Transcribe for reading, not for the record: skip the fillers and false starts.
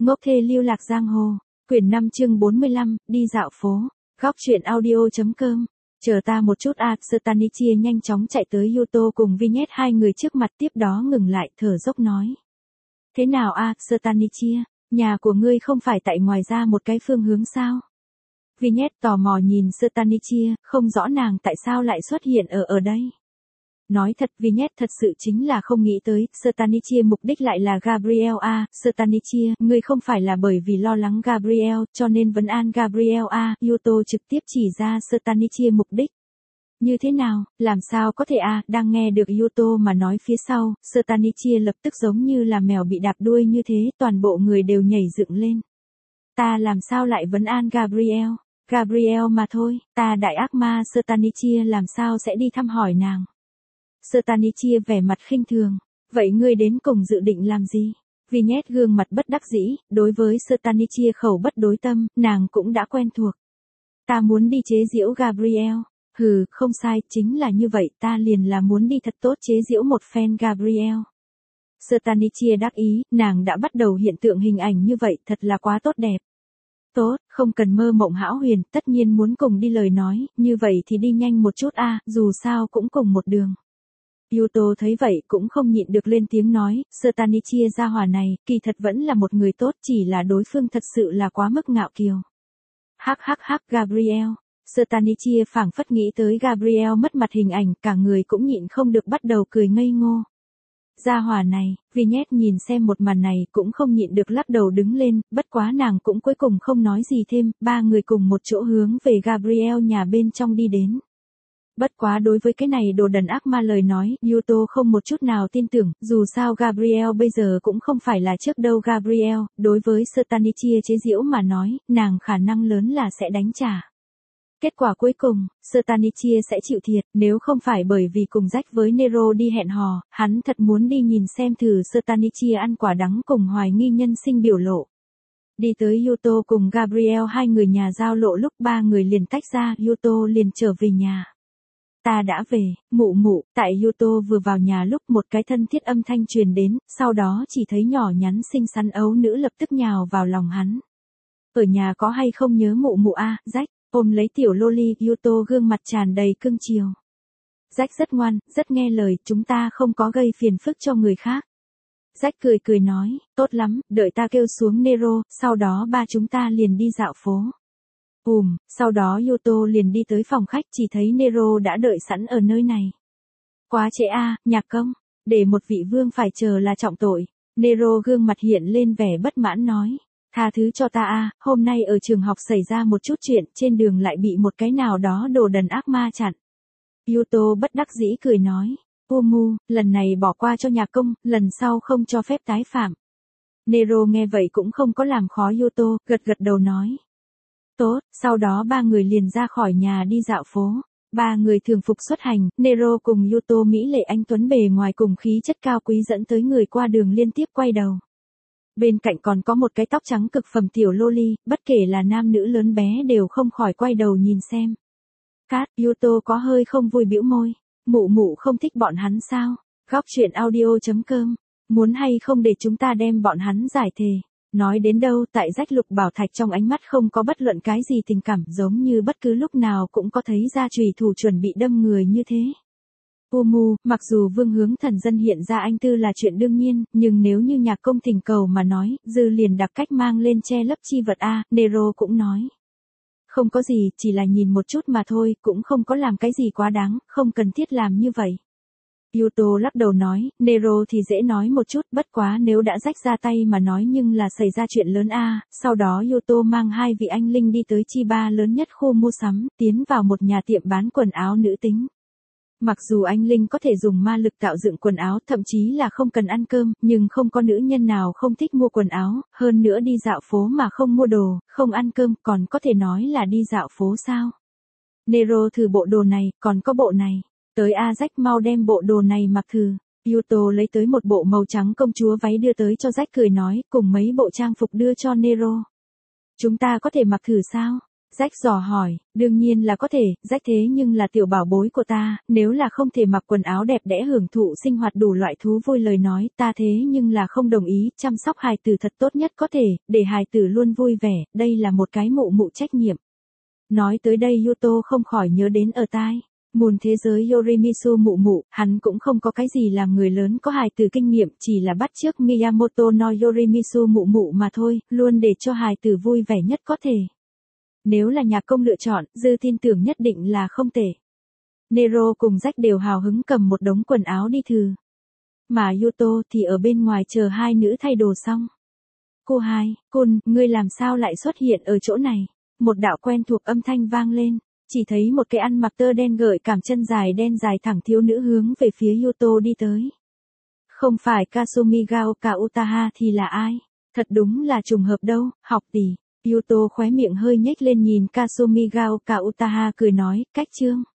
Ngốc thê lưu lạc giang hồ. Quyển 5 chương 45, đi dạo phố. Góc truyện audio.com. Chờ ta một chút à, Stanichia nhanh chóng chạy tới Yuto cùng Vignette hai người trước mặt, tiếp đó ngừng lại thở dốc nói. Thế nào à, Stanichia, nhà của ngươi không phải tại ngoài ra một cái phương hướng sao? Vignette tò mò nhìn Stanichia, không rõ nàng tại sao lại xuất hiện ở đây. Nói thật, Vignette thật sự chính là không nghĩ tới, Stanichia mục đích lại là Gabriel à, Stanichia, ngươi không phải là bởi vì lo lắng Gabriel, cho nên vấn an Gabriel à, Yuto trực tiếp chỉ ra Stanichia mục đích. Như thế nào, làm sao có thể à, đang nghe được Yuto mà nói phía sau, Stanichia lập tức giống như là mèo bị đạp đuôi như thế, toàn bộ người đều nhảy dựng lên. Ta làm sao lại vấn an Gabriel? Gabriel mà thôi, ta đại ác ma Stanichia làm sao sẽ đi thăm hỏi nàng? Stanichia vẻ mặt khinh thường, vậy ngươi đến cùng dự định làm gì? Vignette gương mặt bất đắc dĩ, đối với Stanichia khẩu bất đối tâm, nàng cũng đã quen thuộc. Ta muốn đi chế giễu Gabriel. Hừ, không sai, chính là như vậy, ta liền là muốn đi thật tốt chế giễu một phen Gabriel. Stanichia đắc ý, nàng đã bắt đầu hiện tượng hình ảnh như vậy, thật là quá tốt đẹp. Tốt, không cần mơ mộng hão huyền, tất nhiên muốn cùng đi lời nói, như vậy thì đi nhanh một chút a, dù sao cũng cùng một đường. Yuto thấy vậy cũng không nhịn được lên tiếng nói, Stanichia gia hỏa này, kỳ thật vẫn là một người tốt, chỉ là đối phương thật sự là quá mức ngạo kiều. Hắc hắc hắc, Gabriel. Stanichia phảng phất nghĩ tới Gabriel mất mặt hình ảnh, cả người cũng nhịn không được bắt đầu cười ngây ngô. Gia hỏa này, Vignette nhìn xem một màn này cũng không nhịn được lắc đầu đứng lên, bất quá nàng cũng cuối cùng không nói gì thêm, ba người cùng một chỗ hướng về Gabriel nhà bên trong đi đến. Bất quá đối với cái này đồ đần ác ma lời nói, Yuto không một chút nào tin tưởng, dù sao Gabriel bây giờ cũng không phải là trước đâu Gabriel, đối với Stanichia chế giễu mà nói, nàng khả năng lớn là sẽ đánh trả. Kết quả cuối cùng, Stanichia sẽ chịu thiệt, nếu không phải bởi vì cùng Jack với Nero đi hẹn hò, hắn thật muốn đi nhìn xem thử Stanichia ăn quả đắng cùng hoài nghi nhân sinh biểu lộ. Đi tới Yuto cùng Gabriel hai người nhà giao lộ lúc ba người liền tách ra, Yuto liền trở về nhà. Ta đã về, mụ mụ, tại Yuto vừa vào nhà lúc một cái thân thiết âm thanh truyền đến, sau đó chỉ thấy nhỏ nhắn xinh xắn ấu nữ lập tức nhào vào lòng hắn. Ở nhà có hay không nhớ mụ mụ a, Jack, ôm lấy tiểu loli, Yuto gương mặt tràn đầy cưng chiều. Jack rất ngoan, rất nghe lời, chúng ta không có gây phiền phức cho người khác. Jack cười cười nói, tốt lắm, đợi ta kêu xuống Nero, sau đó ba chúng ta liền đi dạo phố. Sau đó Yuto liền đi tới phòng khách, chỉ thấy Nero đã đợi sẵn ở nơi này. Quá trễ a, nhạc công, để một vị vương phải chờ là trọng tội. Nero gương mặt hiện lên vẻ bất mãn nói, tha thứ cho ta a, hôm nay ở trường học xảy ra một chút chuyện, trên đường lại bị một cái nào đó đồ đần ác ma chặn. Yuto bất đắc dĩ cười nói, lần này bỏ qua cho nhạc công, lần sau không cho phép tái phạm. Nero nghe vậy cũng không có làm khó Yuto, gật gật đầu nói. Tốt, sau đó ba người liền ra khỏi nhà đi dạo phố. Ba người thường phục xuất hành, Nero cùng Yuto mỹ lệ anh tuấn bề ngoài cùng khí chất cao quý dẫn tới người qua đường liên tiếp quay đầu. Bên cạnh còn có một cái tóc trắng cực phẩm tiểu loli, bất kể là nam nữ lớn bé đều không khỏi quay đầu nhìn xem. Cát, Yuto có hơi không vui bĩu môi. Mụ mụ không thích bọn hắn sao? Góc truyện audio.com. Muốn hay không để chúng ta đem bọn hắn giải thề? Nói đến đâu, tại Jack Lục Bảo Thạch trong ánh mắt không có bất luận cái gì tình cảm, giống như bất cứ lúc nào cũng có thấy ra chùy thủ chuẩn bị đâm người như thế. Mặc dù vương hướng thần dân hiện ra anh tư là chuyện đương nhiên, nhưng nếu như nhạc công thỉnh cầu mà nói, dư liền đặc cách mang lên che lấp chi vật a, Nero cũng nói. Không có gì, chỉ là nhìn một chút mà thôi, cũng không có làm cái gì quá đáng, không cần thiết làm như vậy. Yuto lắc đầu nói, Nero thì dễ nói một chút, bất quá nếu đã rách ra tay mà nói nhưng là xảy ra chuyện lớn a. Sau đó Yuto mang hai vị anh linh đi tới Chiba lớn nhất khu mua sắm, tiến vào một nhà tiệm bán quần áo nữ tính. Mặc dù anh linh có thể dùng ma lực tạo dựng quần áo, thậm chí là không cần ăn cơm, nhưng không có nữ nhân nào không thích mua quần áo, hơn nữa đi dạo phố mà không mua đồ, không ăn cơm, còn có thể nói là đi dạo phố sao. Nero thử bộ đồ này, còn có bộ này. Tới Jack mau đem bộ đồ này mặc thử. Yuto lấy tới một bộ màu trắng công chúa váy đưa tới cho Jack cười nói, cùng mấy bộ trang phục đưa cho Nero. Chúng ta có thể mặc thử sao? Jack dò hỏi, đương nhiên là có thể, Jack thế nhưng là tiểu bảo bối của ta, nếu là không thể mặc quần áo đẹp đẽ hưởng thụ sinh hoạt đủ loại thú vui lời nói, ta thế nhưng là không đồng ý, chăm sóc hài tử thật tốt nhất có thể, để hài tử luôn vui vẻ, đây là một cái mụ mụ trách nhiệm. Nói tới đây Yuto không khỏi nhớ đến ở tai. Mùn thế giới Yorimizu mụ mụ, hắn cũng không có cái gì làm người lớn có hài tử kinh nghiệm, chỉ là bắt chước Miyamoto no Yorimizu mụ mụ mà thôi, luôn để cho hài tử vui vẻ nhất có thể. Nếu là nhạc công lựa chọn, Dư tin tưởng nhất định là không tệ. Nero cùng Jack đều hào hứng cầm một đống quần áo đi thử. Mà Yuto thì ở bên ngoài chờ hai nữ thay đồ xong. Cô hai, Kun, ngươi làm sao lại xuất hiện ở chỗ này? Một đạo quen thuộc âm thanh vang lên, chỉ thấy một cái ăn mặc tơ đen gợi cảm chân dài đen dài thẳng thiếu nữ hướng về phía Yuto đi tới. Không phải Kasumi Gaoka Utaha thì là ai? Thật đúng là trùng hợp đâu, học tỷ. Yuto khóe miệng hơi nhếch lên nhìn Kasumi Gaoka Utaha cười nói, cách chương.